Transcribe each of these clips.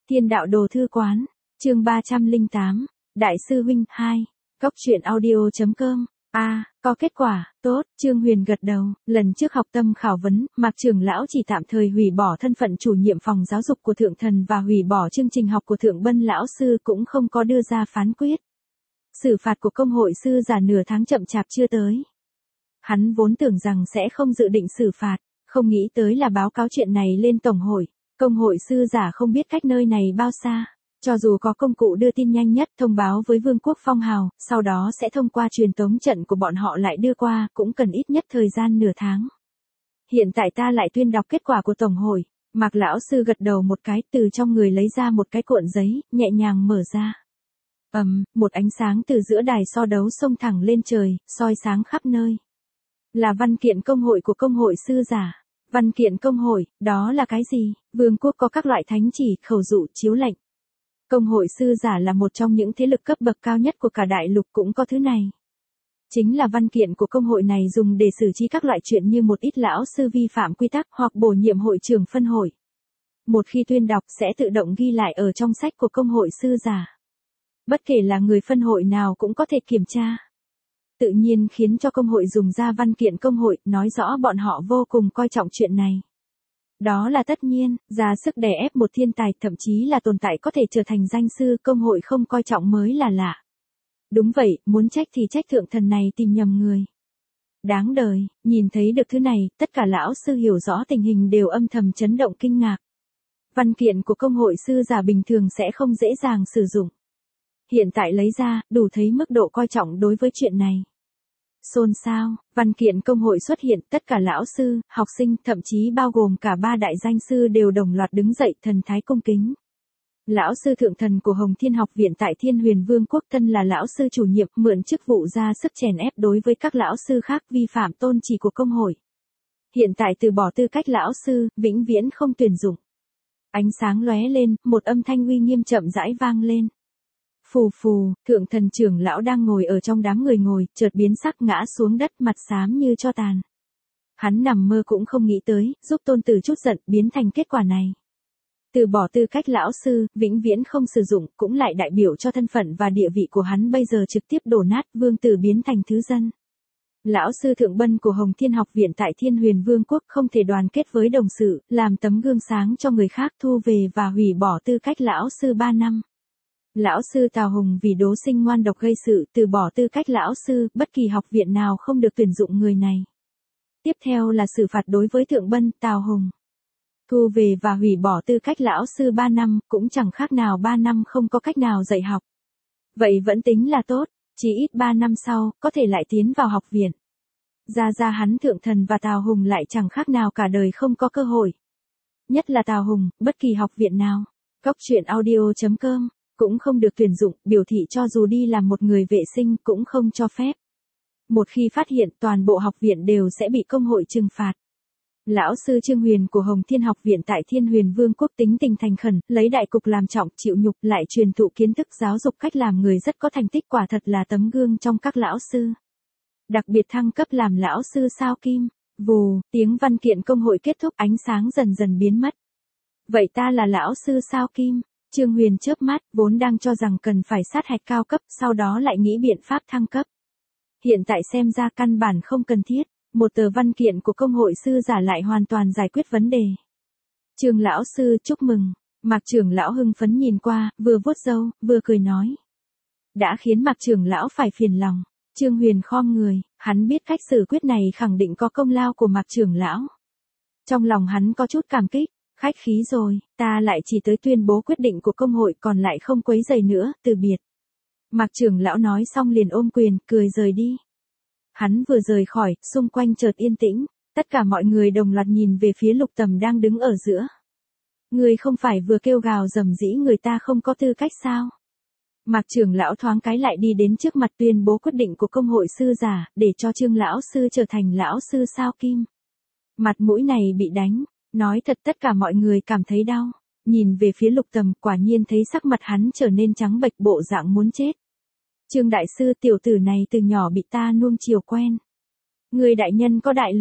Thiên đạo đồ thư quán, chương 308, Đại sư huynh 2, Cốc truyện audio.com. Có kết quả, tốt, Trương Huyền gật đầu, lần trước học tâm khảo vấn, Mạc trưởng lão chỉ tạm thời hủy bỏ thân phận chủ nhiệm phòng giáo dục của Thượng Thần và hủy bỏ chương trình học của Thượng Bân lão sư cũng không có đưa ra phán quyết. Xử phạt của công hội sư giả nửa tháng chậm chạp chưa tới. Hắn vốn tưởng rằng sẽ không dự định xử phạt, không nghĩ tới là báo cáo chuyện này lên tổng hội. Công hội sư giả không biết cách nơi này bao xa, cho dù có công cụ đưa tin nhanh nhất thông báo với Vương quốc Phong Hào, sau đó sẽ thông qua truyền tống trận của bọn họ lại đưa qua, cũng cần ít nhất thời gian nửa tháng. Hiện tại ta lại tuyên đọc kết quả của tổng hội. Mạc lão sư gật đầu một cái, từ trong người lấy ra một cái cuộn giấy, nhẹ nhàng mở ra. Một ánh sáng từ giữa đài so đấu xông thẳng lên trời, soi sáng khắp nơi. Là văn kiện công hội của công hội sư giả. Văn kiện công hội, đó là cái gì? Vương quốc có các loại thánh chỉ, khẩu dụ, chiếu lệnh. Công hội sư giả là một trong những thế lực cấp bậc cao nhất của cả đại lục cũng có thứ này. Chính là văn kiện của công hội này dùng để xử trí các loại chuyện như một ít lão sư vi phạm quy tắc hoặc bổ nhiệm hội trưởng phân hội. Một khi tuyên đọc sẽ tự động ghi lại ở trong sách của công hội sư giả. Bất kể là người phân hội nào cũng có thể kiểm tra. Tự nhiên khiến cho công hội dùng ra văn kiện công hội, nói rõ bọn họ vô cùng coi trọng chuyện này. Đó là tất nhiên, ra sức đè ép một thiên tài, thậm chí là tồn tại có thể trở thành danh sư, công hội không coi trọng mới là lạ. Đúng vậy, muốn trách thì trách Thượng Thần này tìm nhầm người. Đáng đời, nhìn thấy được thứ này, tất cả lão sư hiểu rõ tình hình đều âm thầm chấn động kinh ngạc. Văn kiện của công hội sư giả bình thường sẽ không dễ dàng sử dụng. Hiện tại lấy ra, đủ thấy mức độ coi trọng đối với chuyện này. Xôn xao, văn kiện công hội xuất hiện, tất cả lão sư, học sinh, thậm chí bao gồm cả 3 đại danh sư đều đồng loạt đứng dậy, thần thái cung kính. Lão sư Thượng Thần của Hồng Thiên Học Viện tại Thiên Huyền Vương quốc thân là lão sư chủ nhiệm, mượn chức vụ ra sức chèn ép đối với các lão sư khác vi phạm tôn chỉ của công hội. Hiện tại từ bỏ tư cách lão sư, vĩnh viễn không tuyển dụng. Ánh sáng lóe lên, một âm thanh uy nghiêm chậm rãi vang lên. Phù phù, Thượng Thần trưởng lão đang ngồi ở trong đám người ngồi, chợt biến sắc ngã xuống đất, mặt xám như tro tàn. Hắn nằm mơ cũng không nghĩ tới, giúp tôn tử chút giận, biến thành kết quả này. Từ bỏ tư cách lão sư, vĩnh viễn không sử dụng, cũng lại đại biểu cho thân phận và địa vị của hắn bây giờ trực tiếp đổ nát, vương tử biến thành thứ dân. Lão sư Thượng Bân của Hồng Thiên Học Viện tại Thiên Huyền Vương quốc không thể đoàn kết với đồng sự, làm tấm gương sáng cho người khác, thu về và hủy bỏ tư cách lão sư 3 năm. Lão sư Tào Hùng vì đố sinh ngoan độc gây sự, từ bỏ tư cách lão sư, bất kỳ học viện nào không được tuyển dụng người này. Tiếp theo là xử phạt đối với Thượng Bân, Tào Hùng. Thu về và hủy bỏ tư cách lão sư 3 năm, cũng chẳng khác nào 3 năm không có cách nào dạy học. Vậy vẫn tính là tốt, chỉ ít 3 năm sau, có thể lại tiến vào học viện. Ra hắn Thượng Thần và Tào Hùng lại chẳng khác nào cả đời không có cơ hội. Nhất là Tào Hùng, bất kỳ học viện nào. Cốc truyện audio.com. Cũng không được tuyển dụng, biểu thị cho dù đi làm một người vệ sinh cũng không cho phép. Một khi phát hiện, toàn bộ học viện đều sẽ bị công hội trừng phạt. Lão sư Trương Huyền của Hồng Thiên Học Viện tại Thiên Huyền Vương quốc tính tình thành khẩn, lấy đại cục làm trọng, chịu nhục, lại truyền thụ kiến thức giáo dục cách làm người rất có thành tích, quả thật là tấm gương trong các lão sư. Đặc biệt thăng cấp làm lão sư sao kim. Vù, tiếng văn kiện công hội kết thúc, ánh sáng dần dần biến mất. Vậy ta là lão sư sao kim? Trương Huyền chớp mắt, vốn đang cho rằng cần phải sát hạch cao cấp, sau đó lại nghĩ biện pháp thăng cấp. Hiện tại xem ra căn bản không cần thiết, một tờ văn kiện của công hội sư giả lại hoàn toàn giải quyết vấn đề. Trương lão sư chúc mừng, Mạc trưởng lão hưng phấn nhìn qua, vừa vuốt râu, vừa cười nói. Đã khiến Mạc trưởng lão phải phiền lòng. Trương Huyền khom người, hắn biết cách xử quyết này khẳng định có công lao của Mạc trưởng lão. Trong lòng hắn có chút cảm kích. Khách khí rồi, ta lại chỉ tới tuyên bố quyết định của công hội, còn lại không quấy rầy nữa, từ biệt. Mạc trưởng lão nói xong liền ôm quyền, cười rời đi. Hắn vừa rời khỏi, xung quanh chợt yên tĩnh, tất cả mọi người đồng loạt nhìn về phía Lục Tầm đang đứng ở giữa. Người không phải vừa kêu gào rầm rĩ người ta không có tư cách sao? Mạc trưởng lão thoáng cái lại đi đến trước mặt tuyên bố quyết định của công hội sư giả, để cho Trương lão sư trở thành lão sư sao kim. Mặt mũi này bị đánh. Nói thật tất cả mọi người cảm thấy đau. Nhìn về phía Lục Tầm, quả nhiên thấy sắc mặt hắn trở nên trắng bệch, bộ dạng muốn chết. Trương đại sư, tiểu tử này từ nhỏ bị ta nuông chiều quen. Người đại nhân có đại lượng,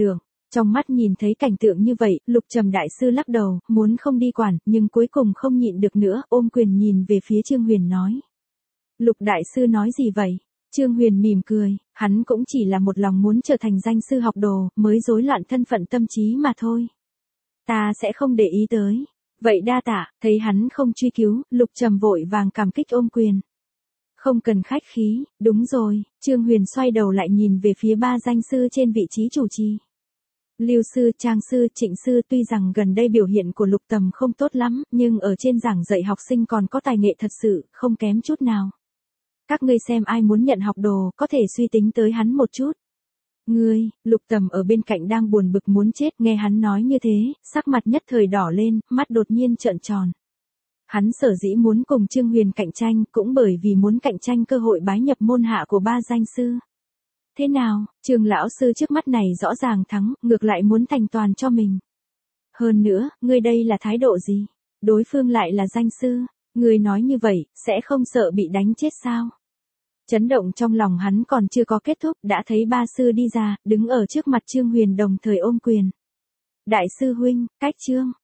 Trong mắt nhìn thấy cảnh tượng như vậy, Lục Trầm đại sư lắc đầu, muốn không đi quản, nhưng cuối cùng không nhịn được nữa, ôm quyền nhìn về phía Trương Huyền nói. Lục đại sư nói gì vậy? Trương Huyền mỉm cười, hắn cũng chỉ là một lòng muốn trở thành danh sư học đồ, mới rối loạn thân phận tâm trí mà thôi. Ta sẽ không để ý tới. Vậy đa tạ, thấy hắn không truy cứu, Lục Trầm vội vàng cảm kích ôm quyền. Không cần khách khí, đúng rồi, Trương Huyền xoay đầu lại nhìn về phía ba danh sư trên vị trí chủ trì. Lưu sư, Trang sư, Trịnh sư tuy rằng gần đây biểu hiện của Lục Tầm không tốt lắm, nhưng ở trên giảng dạy học sinh còn có tài nghệ thật sự, không kém chút nào. Các ngươi xem ai muốn nhận học đồ, có thể suy tính tới hắn một chút. Ngươi, Lục Tầm ở bên cạnh đang buồn bực muốn chết, nghe hắn nói như thế, sắc mặt nhất thời đỏ lên, mắt đột nhiên trợn tròn. Hắn sở dĩ muốn cùng Trương Huyền cạnh tranh, cũng bởi vì muốn cạnh tranh cơ hội bái nhập môn hạ của ba danh sư. Thế nào, Trương lão sư trước mắt này rõ ràng thắng, ngược lại muốn thành toàn cho mình. Hơn nữa, ngươi đây là thái độ gì? Đối phương lại là danh sư, ngươi nói như vậy, sẽ không sợ bị đánh chết sao? Chấn động trong lòng hắn còn chưa có kết thúc, đã thấy ba sư đi ra, đứng ở trước mặt Trương Huyền đồng thời ôm quyền. Đại sư huynh, cách Trương,